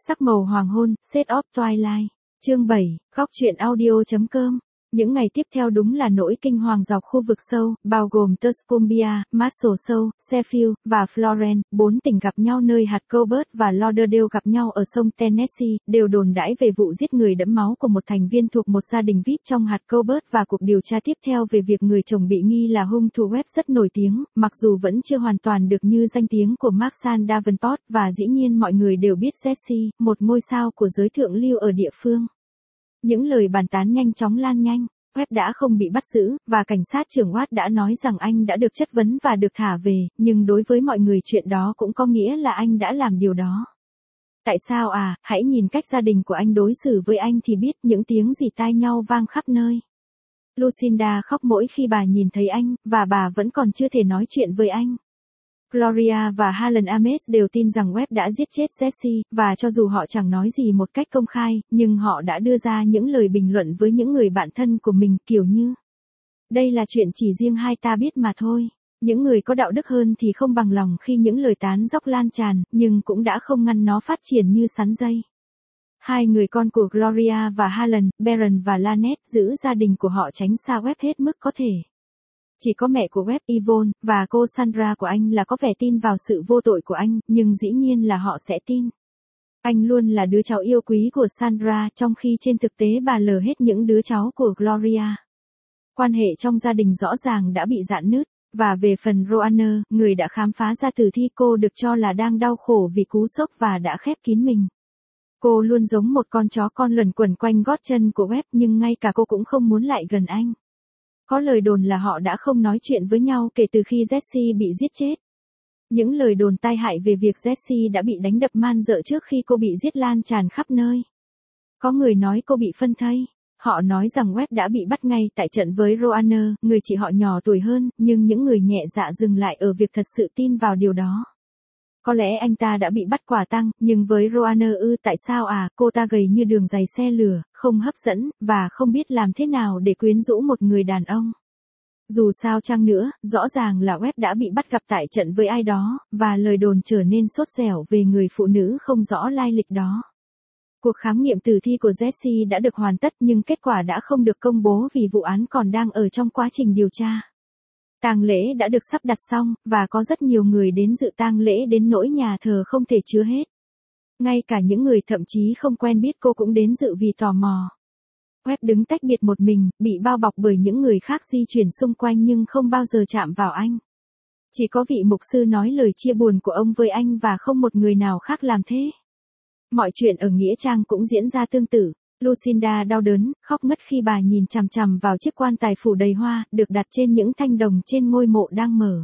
Sắc màu hoàng hôn, Shades of Twilight. Chương 7, góc truyện audio.com. Những ngày tiếp theo đúng là nỗi kinh hoàng dọc khu vực sâu, bao gồm Tuscumbia, Marshall Sâu, Sheffield, và Florence, 4 tỉnh gặp nhau nơi hạt Colbert và Lauderdale gặp nhau ở sông Tennessee, đều đồn đãi về vụ giết người đẫm máu của một thành viên thuộc một gia đình VIP trong hạt Colbert và cuộc điều tra tiếp theo về việc người chồng bị nghi là hung thủ web rất nổi tiếng, mặc dù vẫn chưa hoàn toàn được như danh tiếng của Marshall Davenport, và dĩ nhiên mọi người đều biết Jesse, một ngôi sao của giới thượng lưu ở địa phương. Những lời bàn tán nhanh chóng lan nhanh, Webb đã không bị bắt giữ, và cảnh sát trưởng Watt đã nói rằng anh đã được chất vấn và được thả về, nhưng đối với mọi người chuyện đó cũng có nghĩa là anh đã làm điều đó. Tại sao à, hãy nhìn cách gia đình của anh đối xử với anh thì biết, những tiếng rỉ tai nhau vang khắp nơi. Lucinda khóc mỗi khi bà nhìn thấy anh, và bà vẫn còn chưa thể nói chuyện với anh. Gloria và Helen Ames đều tin rằng Webb đã giết chết Jesse, và cho dù họ chẳng nói gì một cách công khai, nhưng họ đã đưa ra những lời bình luận với những người bạn thân của mình, kiểu như: đây là chuyện chỉ riêng hai ta biết mà thôi. Những người có đạo đức hơn thì không bằng lòng khi những lời tán dóc lan tràn, nhưng cũng đã không ngăn nó phát triển như sắn dây. Hai người con của Gloria và Helen, Baron và Lynette, giữ gia đình của họ tránh xa Webb hết mức có thể. Chỉ có mẹ của Webb, Yvonne, và cô Sandra của anh là có vẻ tin vào sự vô tội của anh, nhưng dĩ nhiên là họ sẽ tin. Anh luôn là đứa cháu yêu quý của Sandra, trong khi trên thực tế bà lờ hết những đứa cháu của Gloria. Quan hệ trong gia đình rõ ràng đã bị rạn nứt, và về phần Roanna, người đã khám phá ra tử thi, cô được cho là đang đau khổ vì cú sốc và đã khép kín mình. Cô luôn giống một con chó con luẩn quẩn quanh gót chân của Webb, nhưng ngay cả cô cũng không muốn lại gần anh. Có lời đồn là họ đã không nói chuyện với nhau kể từ khi Jesse bị giết chết. Những lời đồn tai hại về việc Jesse đã bị đánh đập man dợ trước khi cô bị giết lan tràn khắp nơi. Có người nói cô bị phân thây. Họ nói rằng Webb đã bị bắt ngay tại trận với Roanna, người chị họ nhỏ tuổi hơn, nhưng những người nhẹ dạ dừng lại ở việc thật sự tin vào điều đó. Có lẽ anh ta đã bị bắt quả tang, nhưng với Roanna tại sao à, cô ta gầy như đường giày xe lửa, không hấp dẫn, và không biết làm thế nào để quyến rũ một người đàn ông. Dù sao chăng nữa, rõ ràng là Webb đã bị bắt gặp tại trận với ai đó, và lời đồn trở nên sốt dẻo về người phụ nữ không rõ lai lịch đó. Cuộc khám nghiệm tử thi của Jesse đã được hoàn tất, nhưng kết quả đã không được công bố vì vụ án còn đang ở trong quá trình điều tra. Tang lễ đã được sắp đặt xong, và có rất nhiều người đến dự tang lễ đến nỗi nhà thờ không thể chứa hết. Ngay cả những người thậm chí không quen biết cô cũng đến dự vì tò mò. Webb đứng tách biệt một mình, bị bao bọc bởi những người khác di chuyển xung quanh nhưng không bao giờ chạm vào anh. Chỉ có vị mục sư nói lời chia buồn của ông với anh và không một người nào khác làm thế. Mọi chuyện ở nghĩa trang cũng diễn ra tương tự. Lucinda đau đớn, khóc ngất khi bà nhìn chằm chằm vào chiếc quan tài phủ đầy hoa, được đặt trên những thanh đồng trên ngôi mộ đang mở.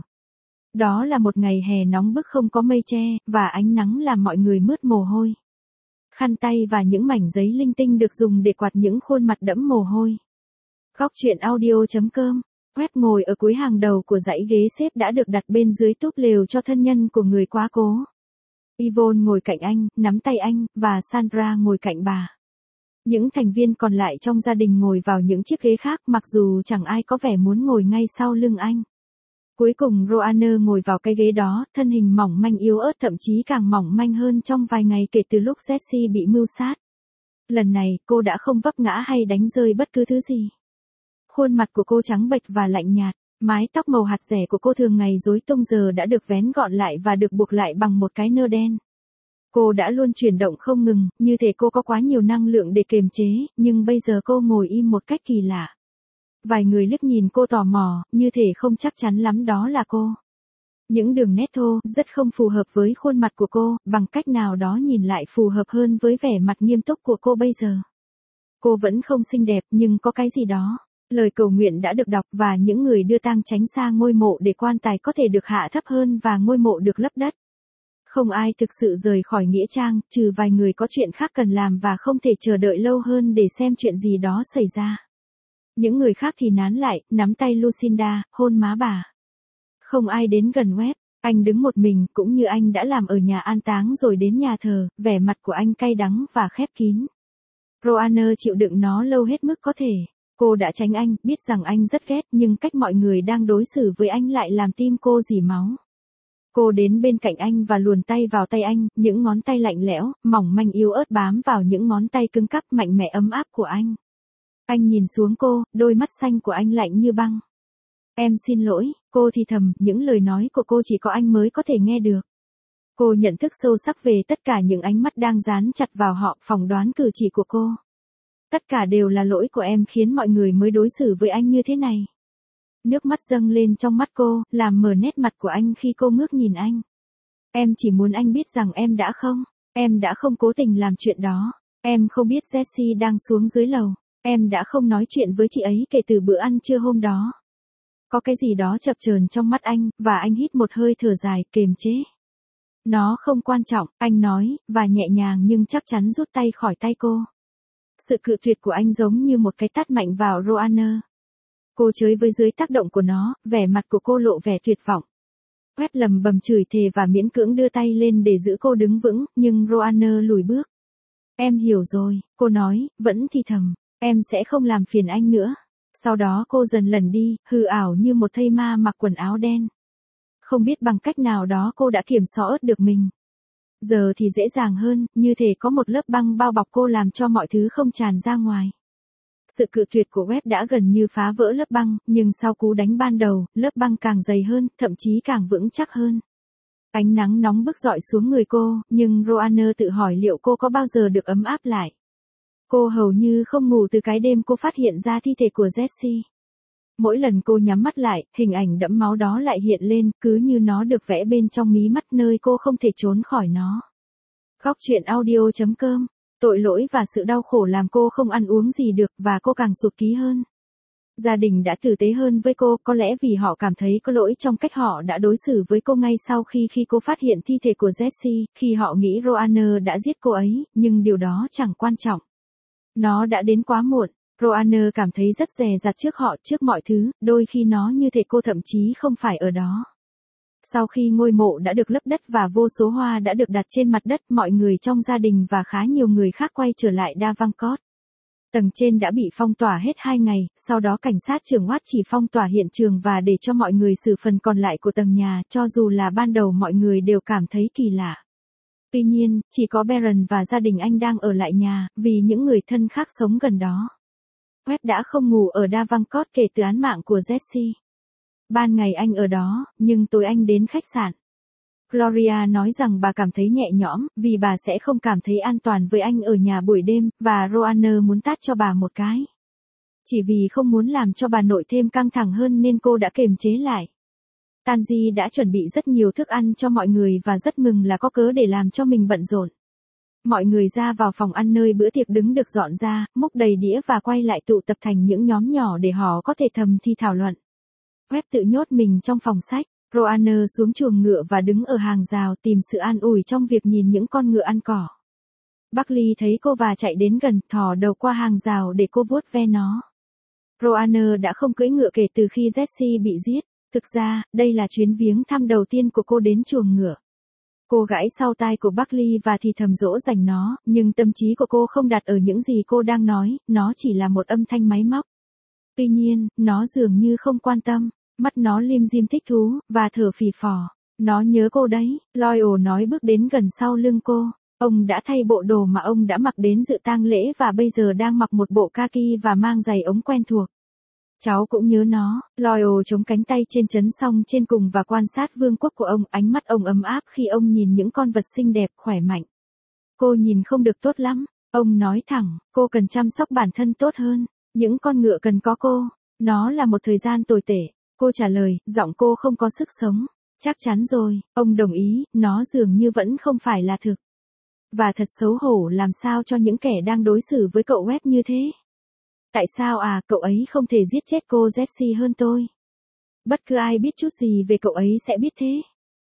Đó là một ngày hè nóng bức không có mây che, và ánh nắng làm mọi người mướt mồ hôi. Khăn tay và những mảnh giấy linh tinh được dùng để quạt những khuôn mặt đẫm mồ hôi. Góc truyện audio.com. Webb ngồi ở cuối hàng đầu của dãy ghế xếp đã được đặt bên dưới túp lều cho thân nhân của người quá cố. Yvonne ngồi cạnh anh, nắm tay anh, và Sandra ngồi cạnh bà. Những thành viên còn lại trong gia đình ngồi vào những chiếc ghế khác, mặc dù chẳng ai có vẻ muốn ngồi ngay sau lưng anh. Cuối cùng Roanna ngồi vào cái ghế đó, thân hình mỏng manh yếu ớt, thậm chí càng mỏng manh hơn trong vài ngày kể từ lúc Jesse bị mưu sát. Lần này, cô đã không vấp ngã hay đánh rơi bất cứ thứ gì. Khuôn mặt của cô trắng bệch và lạnh nhạt, mái tóc màu hạt rẻ của cô thường ngày rối tung giờ đã được vén gọn lại và được buộc lại bằng một cái nơ đen. Cô đã luôn chuyển động không ngừng, như thể cô có quá nhiều năng lượng để kiềm chế, nhưng bây giờ cô ngồi im một cách kỳ lạ. Vài người liếc nhìn cô tò mò, như thể không chắc chắn lắm đó là cô. Những đường nét thô, rất không phù hợp với khuôn mặt của cô, bằng cách nào đó nhìn lại phù hợp hơn với vẻ mặt nghiêm túc của cô bây giờ. Cô vẫn không xinh đẹp, nhưng có cái gì đó. Lời cầu nguyện đã được đọc và những người đưa tang tránh xa ngôi mộ để quan tài có thể được hạ thấp hơn và ngôi mộ được lấp đất. Không ai thực sự rời khỏi nghĩa trang, trừ vài người có chuyện khác cần làm và không thể chờ đợi lâu hơn để xem chuyện gì đó xảy ra. Những người khác thì nán lại, nắm tay Lucinda, hôn má bà. Không ai đến gần Webb, anh đứng một mình, cũng như anh đã làm ở nhà an táng rồi đến nhà thờ, vẻ mặt của anh cay đắng và khép kín. Roanna chịu đựng nó lâu hết mức có thể. Cô đã tránh anh, biết rằng anh rất ghét, nhưng cách mọi người đang đối xử với anh lại làm tim cô rỉ máu. Cô đến bên cạnh anh và luồn tay vào tay anh, những ngón tay lạnh lẽo, mỏng manh yếu ớt bám vào những ngón tay cứng cáp mạnh mẽ ấm áp của anh. Anh nhìn xuống cô, đôi mắt xanh của anh lạnh như băng. Em xin lỗi, cô thì thầm, những lời nói của cô chỉ có anh mới có thể nghe được. Cô nhận thức sâu sắc về tất cả những ánh mắt đang dán chặt vào họ, phỏng đoán cử chỉ của cô. Tất cả đều là lỗi của em khiến mọi người mới đối xử với anh như thế này. Nước mắt dâng lên trong mắt cô, làm mờ nét mặt của anh khi cô ngước nhìn anh. Em chỉ muốn anh biết rằng em đã không cố tình làm chuyện đó. Em không biết Jessie đang xuống dưới lầu. Em đã không nói chuyện với chị ấy kể từ bữa ăn trưa hôm đó. Có cái gì đó chập chờn trong mắt anh, và anh hít một hơi thở dài, kiềm chế. Nó không quan trọng, anh nói, và nhẹ nhàng nhưng chắc chắn rút tay khỏi tay cô. Sự cự tuyệt của anh giống như một cái tát mạnh vào Roanna. Cô chới với dưới tác động của nó, vẻ mặt của cô lộ vẻ tuyệt vọng. Webb lầm bầm chửi thề và miễn cưỡng đưa tay lên để giữ cô đứng vững, nhưng Roanna lùi bước. Em hiểu rồi, cô nói, vẫn thì thầm, em sẽ không làm phiền anh nữa. Sau đó cô dần lẩn đi, hư ảo như một thây ma mặc quần áo đen. Không biết bằng cách nào đó cô đã kiểm soát được mình. Giờ thì dễ dàng hơn, như thể có một lớp băng bao bọc cô làm cho mọi thứ không tràn ra ngoài. Sự cự tuyệt của Webb đã gần như phá vỡ lớp băng, nhưng sau cú đánh ban đầu, lớp băng càng dày hơn, thậm chí càng vững chắc hơn. Ánh nắng nóng bức rọi xuống người cô, nhưng Roanna tự hỏi liệu cô có bao giờ được ấm áp lại. Cô hầu như không ngủ từ cái đêm cô phát hiện ra thi thể của Jessie. Mỗi lần cô nhắm mắt lại, hình ảnh đẫm máu đó lại hiện lên, cứ như nó được vẽ bên trong mí mắt nơi cô không thể trốn khỏi nó. Góc truyện audio.com. Tội lỗi và sự đau khổ làm cô không ăn uống gì được và cô càng sụt ký hơn. Gia đình đã tử tế hơn với cô, có lẽ vì họ cảm thấy có lỗi trong cách họ đã đối xử với cô ngay sau khi cô phát hiện thi thể của Jessie, khi họ nghĩ Roanna đã giết cô ấy, nhưng điều đó chẳng quan trọng. Nó đã đến quá muộn. Roanna cảm thấy rất dè dặt trước họ, trước mọi thứ, đôi khi nó như thể cô thậm chí không phải ở đó. Sau khi ngôi mộ đã được lấp đất và vô số hoa đã được đặt trên mặt đất, mọi người trong gia đình và khá nhiều người khác quay trở lại Davenport. Tầng trên đã bị phong tỏa hết 2 ngày, sau đó cảnh sát trưởng Watt chỉ phong tỏa hiện trường và để cho mọi người xử phần còn lại của tầng nhà, cho dù là ban đầu mọi người đều cảm thấy kỳ lạ. Tuy nhiên, chỉ có Baron và gia đình anh đang ở lại nhà, vì những người thân khác sống gần đó. Webb đã không ngủ ở Davenport kể từ án mạng của Jessie. Ban ngày anh ở đó, nhưng tối anh đến khách sạn. Gloria nói rằng bà cảm thấy nhẹ nhõm, vì bà sẽ không cảm thấy an toàn với anh ở nhà buổi đêm, và Roanna muốn tát cho bà một cái. Chỉ vì không muốn làm cho bà nội thêm căng thẳng hơn nên cô đã kiềm chế lại. Tanji đã chuẩn bị rất nhiều thức ăn cho mọi người và rất mừng là có cớ để làm cho mình bận rộn. Mọi người ra vào phòng ăn nơi bữa tiệc đứng được dọn ra, múc đầy đĩa và quay lại tụ tập thành những nhóm nhỏ để họ có thể thầm thì thảo luận. Webb tự nhốt mình trong phòng sách. Roanna xuống chuồng ngựa và đứng ở hàng rào tìm sự an ủi trong việc nhìn những con ngựa ăn cỏ. Buckley thấy cô và chạy đến gần, thò đầu qua hàng rào để cô vuốt ve nó. Roanna đã không cưỡi ngựa kể từ khi Jessie bị giết. Thực ra, đây là chuyến viếng thăm đầu tiên của cô đến chuồng ngựa. Cô gãi sau tai của Buckley và thì thầm dỗ dành nó, nhưng tâm trí của cô không đặt ở những gì cô đang nói, nó chỉ là một âm thanh máy móc. Tuy nhiên, nó dường như không quan tâm. Mắt nó lim dim thích thú, và thở phì phò. Nó nhớ cô đấy, Loyal nói bước đến gần sau lưng cô. Ông đã thay bộ đồ mà ông đã mặc đến dự tang lễ và bây giờ đang mặc một bộ kaki và mang giày ống quen thuộc. Cháu cũng nhớ nó. Loyal chống cánh tay trên trấn song trên cùng và quan sát vương quốc của ông, ánh mắt ông ấm áp khi ông nhìn những con vật xinh đẹp, khỏe mạnh. Cô nhìn không được tốt lắm. Ông nói thẳng, cô cần chăm sóc bản thân tốt hơn. Những con ngựa cần có cô. Nó là một thời gian tồi tệ. Cô trả lời, giọng cô không có sức sống. Chắc chắn rồi, ông đồng ý, nó dường như vẫn không phải là thực. Và thật xấu hổ làm sao cho những kẻ đang đối xử với cậu Webb như thế. Tại sao cậu ấy không thể giết chết cô Jessie hơn tôi? Bất cứ ai biết chút gì về cậu ấy sẽ biết thế.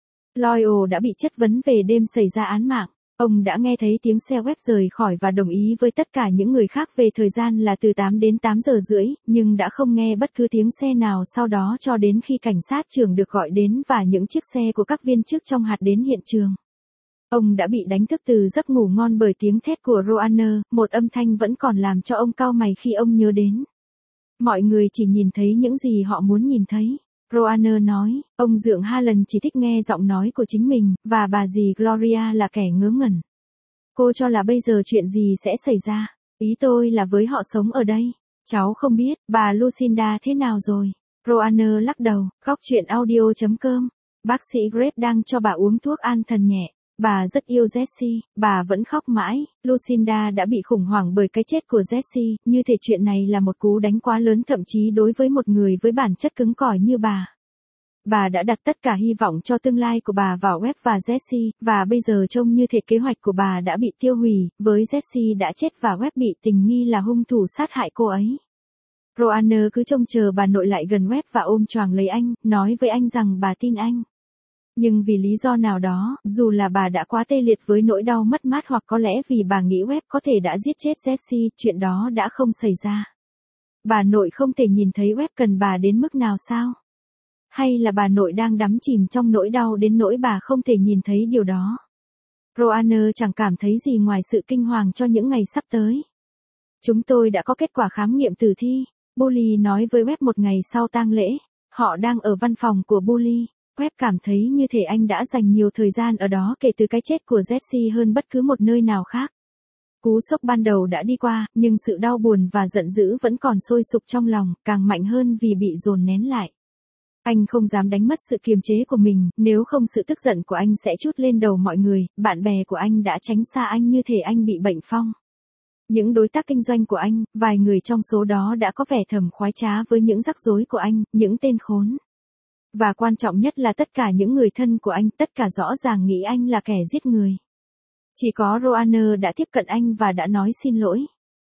Loyal đã bị chất vấn về đêm xảy ra án mạng. Ông đã nghe thấy tiếng xe Webb rời khỏi và đồng ý với tất cả những người khác về thời gian là từ 8 đến 8 giờ rưỡi, nhưng đã không nghe bất cứ tiếng xe nào sau đó cho đến khi cảnh sát trưởng được gọi đến và những chiếc xe của các viên chức trong hạt đến hiện trường. Ông đã bị đánh thức từ giấc ngủ ngon bởi tiếng thét của Roanna, một âm thanh vẫn còn làm cho ông cau mày khi ông nhớ đến. Mọi người chỉ nhìn thấy những gì họ muốn nhìn thấy. Roanna nói, ông dượng Harlan chỉ thích nghe giọng nói của chính mình, và bà dì Gloria là kẻ ngớ ngẩn. Cô cho là bây giờ chuyện gì sẽ xảy ra. Ý tôi là với họ sống ở đây. Cháu không biết, bà Lucinda thế nào rồi. Roanna lắc đầu, góc chuyện audio.com. Bác sĩ Grape đang cho bà uống thuốc an thần nhẹ. Bà rất yêu Jessie, bà vẫn khóc mãi. Lucinda đã bị khủng hoảng bởi cái chết của Jessie, như thể chuyện này là một cú đánh quá lớn thậm chí đối với một người với bản chất cứng cỏi như bà. Bà đã đặt tất cả hy vọng cho tương lai của bà vào Webb và Jessie, và bây giờ trông như thể kế hoạch của bà đã bị tiêu hủy, với Jessie đã chết và Webb bị tình nghi là hung thủ sát hại cô ấy. Roanna cứ trông chờ bà nội lại gần Webb và ôm choàng lấy anh, nói với anh rằng bà tin anh. Nhưng vì lý do nào đó, dù là bà đã quá tê liệt với nỗi đau mất mát hoặc có lẽ vì bà nghĩ Webb có thể đã giết chết Jessie, chuyện đó đã không xảy ra. Bà nội không thể nhìn thấy Webb cần bà đến mức nào sao? Hay là bà nội đang đắm chìm trong nỗi đau đến nỗi bà không thể nhìn thấy điều đó? Roanna chẳng cảm thấy gì ngoài sự kinh hoàng cho những ngày sắp tới. Chúng tôi đã có kết quả khám nghiệm tử thi, Bully nói với Webb một ngày sau tang lễ. Họ đang ở văn phòng của Bully. Webb cảm thấy như thể anh đã dành nhiều thời gian ở đó kể từ cái chết của Jessie hơn bất cứ một nơi nào khác. Cú sốc ban đầu đã đi qua, nhưng sự đau buồn và giận dữ vẫn còn sôi sục trong lòng, càng mạnh hơn vì bị dồn nén lại. Anh không dám đánh mất sự kiềm chế của mình, nếu không sự tức giận của anh sẽ trút lên đầu mọi người. Bạn bè của anh đã tránh xa anh như thể anh bị bệnh phong. Những đối tác kinh doanh của anh, vài người trong số đó đã có vẻ thầm khoái trá với những rắc rối của anh, những tên khốn. Và quan trọng nhất là tất cả những người thân của anh, tất cả rõ ràng nghĩ anh là kẻ giết người. Chỉ có Roanna đã tiếp cận anh và đã nói xin lỗi.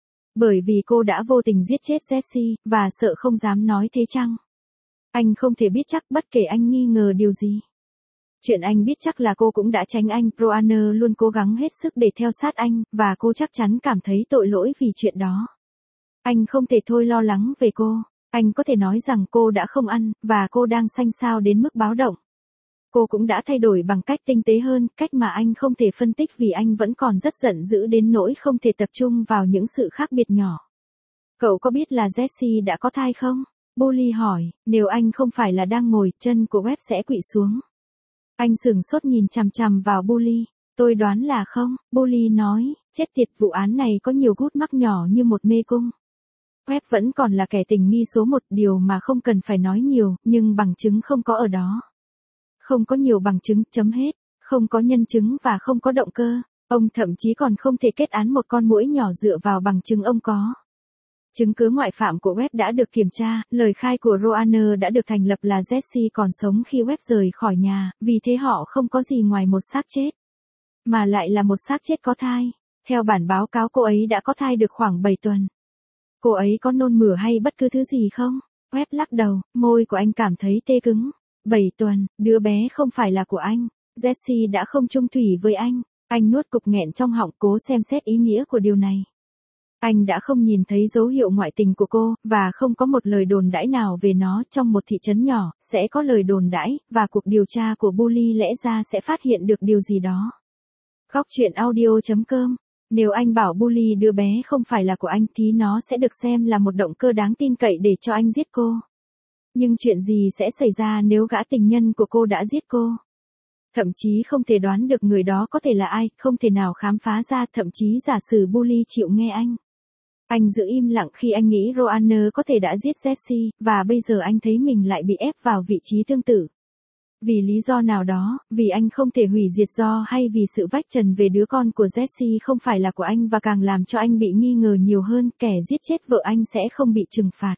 Bởi vì cô đã vô tình giết chết Jessie, và sợ không dám nói thế chăng? Anh không thể biết chắc bất kể anh nghi ngờ điều gì. Chuyện anh biết chắc là cô cũng đã tránh anh, Roanna luôn cố gắng hết sức để theo sát anh, và cô chắc chắn cảm thấy tội lỗi vì chuyện đó. Anh không thể thôi lo lắng về cô. Anh có thể nói rằng cô đã không ăn, và cô đang xanh xao đến mức báo động. Cô cũng đã thay đổi bằng cách tinh tế hơn, cách mà anh không thể phân tích vì anh vẫn còn rất giận dữ đến nỗi không thể tập trung vào những sự khác biệt nhỏ. Cậu có biết là Jessie đã có thai không? Bully hỏi, nếu anh không phải là đang ngồi, chân của Webb sẽ quỵ xuống. Anh sửng sốt nhìn chằm chằm vào Bully. Tôi đoán là không, Bully nói, chết tiệt, vụ án này có nhiều gút mắc nhỏ như một mê cung. Webb vẫn còn là kẻ tình nghi số một, điều mà không cần phải nói nhiều, nhưng bằng chứng không có ở đó. Không có nhiều bằng chứng, chấm hết, không có nhân chứng và không có động cơ. Ông thậm chí còn không thể kết án một con muỗi nhỏ dựa vào bằng chứng ông có. Chứng cứ ngoại phạm của Webb đã được kiểm tra, lời khai của Roanna đã được thành lập là Jessie còn sống khi Webb rời khỏi nhà, vì thế họ không có gì ngoài một xác chết. Mà lại là một xác chết có thai. Theo bản báo cáo cô ấy đã có thai được khoảng 7 tuần. Cô ấy có nôn mửa hay bất cứ thứ gì không? Webb lắc đầu, môi của anh cảm thấy tê cứng. 7 tuần, đứa bé không phải là của anh. Jessie đã không chung thủy với anh. Anh nuốt cục nghẹn trong họng cố xem xét ý nghĩa của điều này. Anh đã không nhìn thấy dấu hiệu ngoại tình của cô, và không có một lời đồn đãi nào về nó. Trong một thị trấn nhỏ, sẽ có lời đồn đãi, và cuộc điều tra của Bully lẽ ra sẽ phát hiện được điều gì đó. Góc chuyện audio.com. Nếu anh bảo Bully đứa bé không phải là của anh thì nó sẽ được xem là một động cơ đáng tin cậy để cho anh giết cô. Nhưng chuyện gì sẽ xảy ra nếu gã tình nhân của cô đã giết cô? Thậm chí không thể đoán được người đó có thể là ai, không thể nào khám phá ra, thậm chí giả sử Bully chịu nghe anh. Anh giữ im lặng khi anh nghĩ Roanna có thể đã giết Jessie, và bây giờ anh thấy mình lại bị ép vào vị trí tương tự. Vì lý do nào đó, vì anh không thể hủy diệt do hay vì sự vạch trần về đứa con của Jessie không phải là của anh và càng làm cho anh bị nghi ngờ nhiều hơn, kẻ giết chết vợ anh sẽ không bị trừng phạt.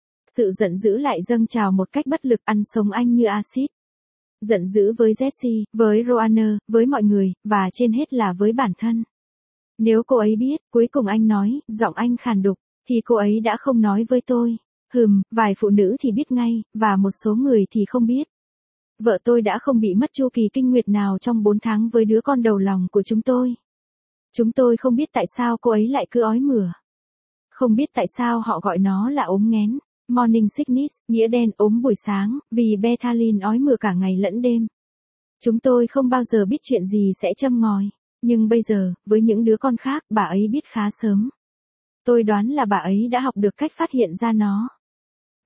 Sự giận dữ lại dâng trào một cách bất lực ăn sống anh như axit. Giận dữ với Jessie, với Roanna, với mọi người, và trên hết là với bản thân. Nếu cô ấy biết, cuối cùng anh nói, giọng anh khàn đục, thì cô ấy đã không nói với tôi. Vài phụ nữ thì biết ngay, và một số người thì không biết. Vợ tôi đã không bị mất chu kỳ kinh nguyệt nào trong 4 tháng với đứa con đầu lòng của chúng tôi. Chúng tôi không biết tại sao cô ấy lại cứ ói mửa. Không biết tại sao họ gọi nó là ốm nghén. Morning sickness, nghĩa đen ốm buổi sáng, vì Bethalyn ói mửa cả ngày lẫn đêm. Chúng tôi không bao giờ biết chuyện gì sẽ châm ngòi. Nhưng bây giờ, với những đứa con khác, bà ấy biết khá sớm. Tôi đoán là bà ấy đã học được cách phát hiện ra nó.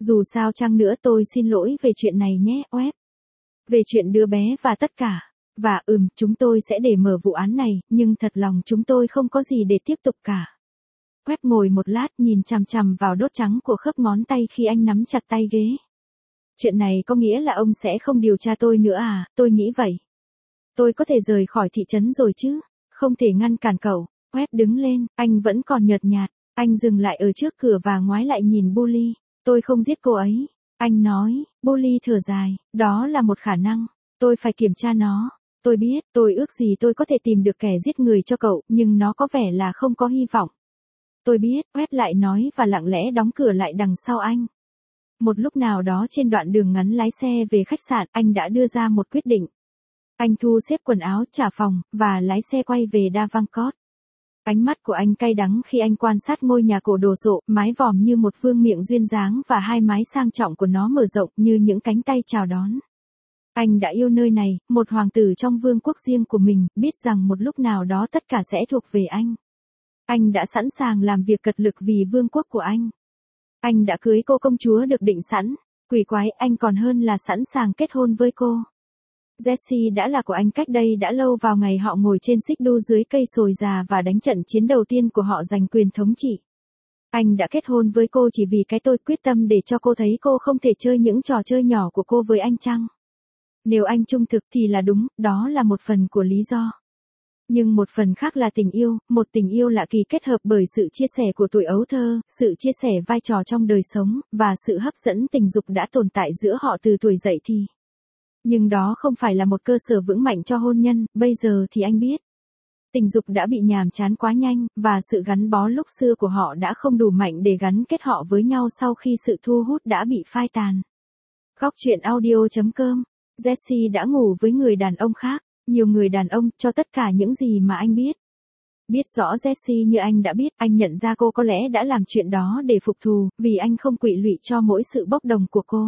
Dù sao chăng nữa tôi xin lỗi về chuyện này nhé, web. Về chuyện đứa bé và tất cả. Và chúng tôi sẽ để mở vụ án này, nhưng thật lòng chúng tôi không có gì để tiếp tục cả. Web ngồi một lát nhìn chằm chằm vào đốt trắng của khớp ngón tay khi anh nắm chặt tay ghế. Chuyện này có nghĩa là ông sẽ không điều tra tôi nữa à, tôi nghĩ vậy. Tôi có thể rời khỏi thị trấn rồi chứ, không thể ngăn cản cậu. Web đứng lên, anh vẫn còn nhợt nhạt, anh dừng lại ở trước cửa và ngoái lại nhìn Bully. Tôi không giết cô ấy. Anh nói, Bully thở dài, đó là một khả năng, tôi phải kiểm tra nó. Tôi biết, tôi ước gì tôi có thể tìm được kẻ giết người cho cậu, nhưng nó có vẻ là không có hy vọng. Tôi biết, Web lại nói và lặng lẽ đóng cửa lại đằng sau anh. Một lúc nào đó trên đoạn đường ngắn lái xe về khách sạn, anh đã đưa ra một quyết định. Anh thu xếp quần áo, trả phòng, và lái xe quay về Davenport. Ánh mắt của anh cay đắng khi anh quan sát ngôi nhà cổ đồ sộ, mái vòm như một vương miện duyên dáng và hai mái sang trọng của nó mở rộng như những cánh tay chào đón. Anh đã yêu nơi này, một hoàng tử trong vương quốc riêng của mình, biết rằng một lúc nào đó tất cả sẽ thuộc về anh. Anh đã sẵn sàng làm việc cật lực vì vương quốc của anh. Anh đã cưới cô công chúa được định sẵn. Quỷ quái, anh còn hơn là sẵn sàng kết hôn với cô. Jessie đã là của anh cách đây đã lâu vào ngày họ ngồi trên xích đu dưới cây sồi già và đánh trận chiến đầu tiên của họ giành quyền thống trị. Anh đã kết hôn với cô chỉ vì cái tôi quyết tâm để cho cô thấy cô không thể chơi những trò chơi nhỏ của cô với anh chăng? Nếu anh trung thực thì là đúng, đó là một phần của lý do. Nhưng một phần khác là tình yêu, một tình yêu lạ kỳ kết hợp bởi sự chia sẻ của tuổi ấu thơ, sự chia sẻ vai trò trong đời sống, và sự hấp dẫn tình dục đã tồn tại giữa họ từ tuổi dậy thì. Nhưng đó không phải là một cơ sở vững mạnh cho hôn nhân, bây giờ thì anh biết. Tình dục đã bị nhàm chán quá nhanh, và sự gắn bó lúc xưa của họ đã không đủ mạnh để gắn kết họ với nhau sau khi sự thu hút đã bị phai tàn. Góc truyện audio.com. Jessie đã ngủ với người đàn ông khác, nhiều người đàn ông, cho tất cả những gì mà anh biết. Biết rõ Jessie như anh đã biết, anh nhận ra cô có lẽ đã làm chuyện đó để phục thù, vì anh không quỵ lụy cho mỗi sự bốc đồng của cô.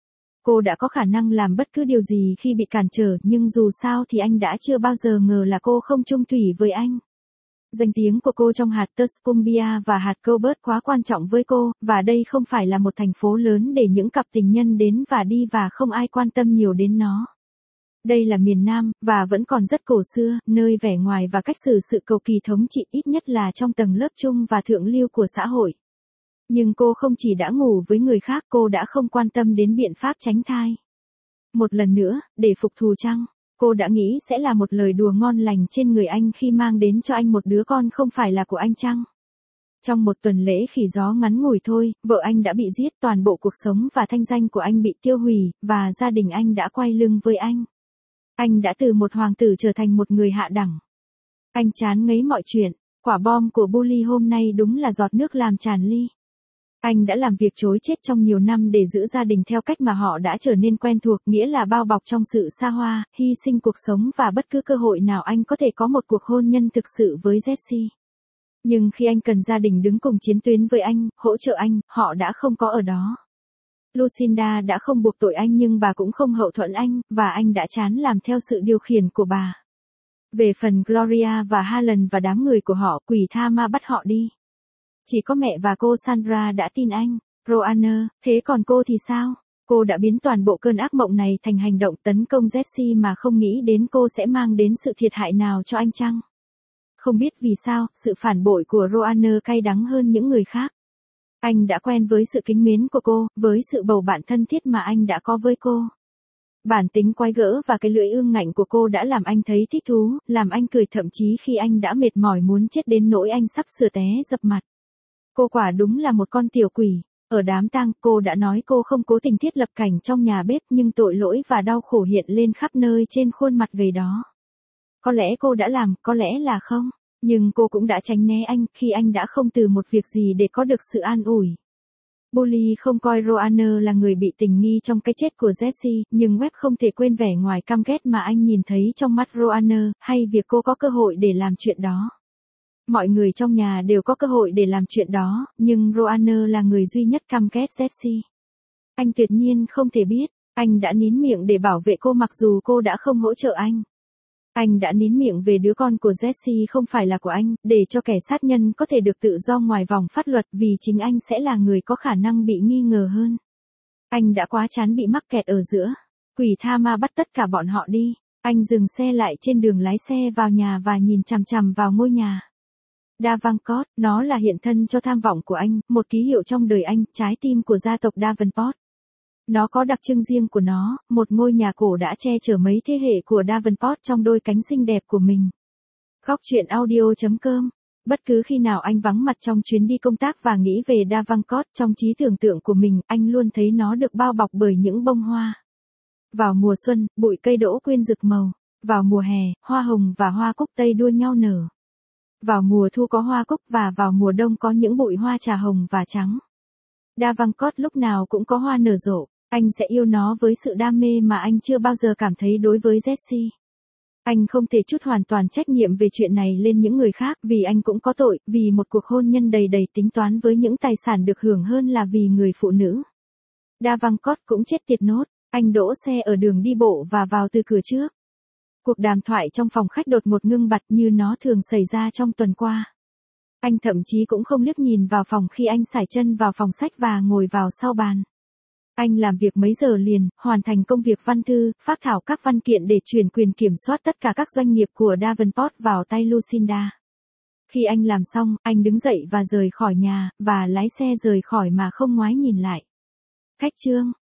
Cô đã có khả năng làm bất cứ điều gì khi bị cản trở, nhưng dù sao thì anh đã chưa bao giờ ngờ là cô không chung thủy với anh. Danh tiếng của cô trong hạt Tuscumbia và hạt Colbert quá quan trọng với cô, và đây không phải là một thành phố lớn để những cặp tình nhân đến và đi và không ai quan tâm nhiều đến nó. Đây là miền Nam, và vẫn còn rất cổ xưa, nơi vẻ ngoài và cách xử sự cầu kỳ thống trị ít nhất là trong tầng lớp trung và thượng lưu của xã hội. Nhưng cô không chỉ đã ngủ với người khác, cô đã không quan tâm đến biện pháp tránh thai. Một lần nữa, để phục thù chăng? Cô đã nghĩ sẽ là một lời đùa ngon lành trên người anh khi mang đến cho anh một đứa con không phải là của anh chăng? Trong một tuần lễ khỉ gió ngắn ngủi thôi, vợ anh đã bị giết, toàn bộ cuộc sống và thanh danh của anh bị tiêu hủy, và gia đình anh đã quay lưng với anh. Anh đã từ một hoàng tử trở thành một người hạ đẳng. Anh chán ngấy mọi chuyện, quả bom của Bully hôm nay đúng là giọt nước làm tràn ly. Anh đã làm việc trối chết trong nhiều năm để giữ gia đình theo cách mà họ đã trở nên quen thuộc, nghĩa là bao bọc trong sự xa hoa, hy sinh cuộc sống và bất cứ cơ hội nào anh có thể có một cuộc hôn nhân thực sự với Jessie. Nhưng khi anh cần gia đình đứng cùng chiến tuyến với anh, hỗ trợ anh, họ đã không có ở đó. Lucinda đã không buộc tội anh nhưng bà cũng không hậu thuẫn anh, và anh đã chán làm theo sự điều khiển của bà. Về phần Gloria và Harlan và đám người của họ, quỷ tha ma bắt họ đi. Chỉ có mẹ và cô Sandra đã tin anh. Roanna, thế còn cô thì sao? Cô đã biến toàn bộ cơn ác mộng này thành hành động tấn công Jessie mà không nghĩ đến cô sẽ mang đến sự thiệt hại nào cho anh chăng? Không biết vì sao, sự phản bội của Roanna cay đắng hơn những người khác. Anh đã quen với sự kính mến của cô, với sự bầu bạn thân thiết mà anh đã có với cô. Bản tính quái gở và cái lưỡi ương ngạnh của cô đã làm anh thấy thích thú, làm anh cười thậm chí khi anh đã mệt mỏi muốn chết đến nỗi anh sắp sửa té dập mặt. Cô quả đúng là một con tiểu quỷ. Ở đám tang, cô đã nói cô không cố tình thiết lập cảnh trong nhà bếp nhưng tội lỗi và đau khổ hiện lên khắp nơi trên khuôn mặt gầy đó. Có lẽ cô đã làm, có lẽ là không. Nhưng cô cũng đã tránh né anh khi anh đã không từ một việc gì để có được sự an ủi. Bully không coi Roanna là người bị tình nghi trong cái chết của Jessie, nhưng Webb không thể quên vẻ ngoài căm ghét mà anh nhìn thấy trong mắt Roanna, hay việc cô có cơ hội để làm chuyện đó. Mọi người trong nhà đều có cơ hội để làm chuyện đó, nhưng Roanna là người duy nhất căm ghét Jessie. Anh tuyệt nhiên không thể biết, anh đã nín miệng để bảo vệ cô mặc dù cô đã không hỗ trợ anh. Anh đã nín miệng về đứa con của Jessie không phải là của anh, để cho kẻ sát nhân có thể được tự do ngoài vòng pháp luật vì chính anh sẽ là người có khả năng bị nghi ngờ hơn. Anh đã quá chán bị mắc kẹt ở giữa. Quỷ tha ma bắt tất cả bọn họ đi. Anh dừng xe lại trên đường lái xe vào nhà và nhìn chằm chằm vào ngôi nhà. Davenport, nó là hiện thân cho tham vọng của anh, một ký hiệu trong đời anh, trái tim của gia tộc Davenport. Nó có đặc trưng riêng của nó, một ngôi nhà cổ đã che chở mấy thế hệ của Davenport trong đôi cánh xinh đẹp của mình. Góc truyện audio.com. Bất cứ khi nào anh vắng mặt trong chuyến đi công tác và nghĩ về Davenport trong trí tưởng tượng của mình, anh luôn thấy nó được bao bọc bởi những bông hoa. Vào mùa xuân, bụi cây đỗ quyên rực màu. Vào mùa hè, hoa hồng và hoa cúc tây đua nhau nở. Vào mùa thu có hoa cúc và vào mùa đông có những bụi hoa trà hồng và trắng. Davenport lúc nào cũng có hoa nở rộ. Anh sẽ yêu nó với sự đam mê mà anh chưa bao giờ cảm thấy đối với Jessie. Anh không thể trút hoàn toàn trách nhiệm về chuyện này lên những người khác vì anh cũng có tội, vì một cuộc hôn nhân đầy đầy tính toán với những tài sản được hưởng hơn là vì người phụ nữ. Davenport cũng chết tiệt nốt, anh đỗ xe ở đường đi bộ và vào từ cửa trước. Cuộc đàm thoại trong phòng khách đột ngột ngưng bặt như nó thường xảy ra trong tuần qua. Anh thậm chí cũng không liếc nhìn vào phòng khi anh sải chân vào phòng sách và ngồi vào sau bàn. Anh làm việc mấy giờ liền, hoàn thành công việc văn thư, phác thảo các văn kiện để chuyển quyền kiểm soát tất cả các doanh nghiệp của Davenport vào tay Lucinda. Khi anh làm xong, anh đứng dậy và rời khỏi nhà, và lái xe rời khỏi mà không ngoái nhìn lại. Khách trương,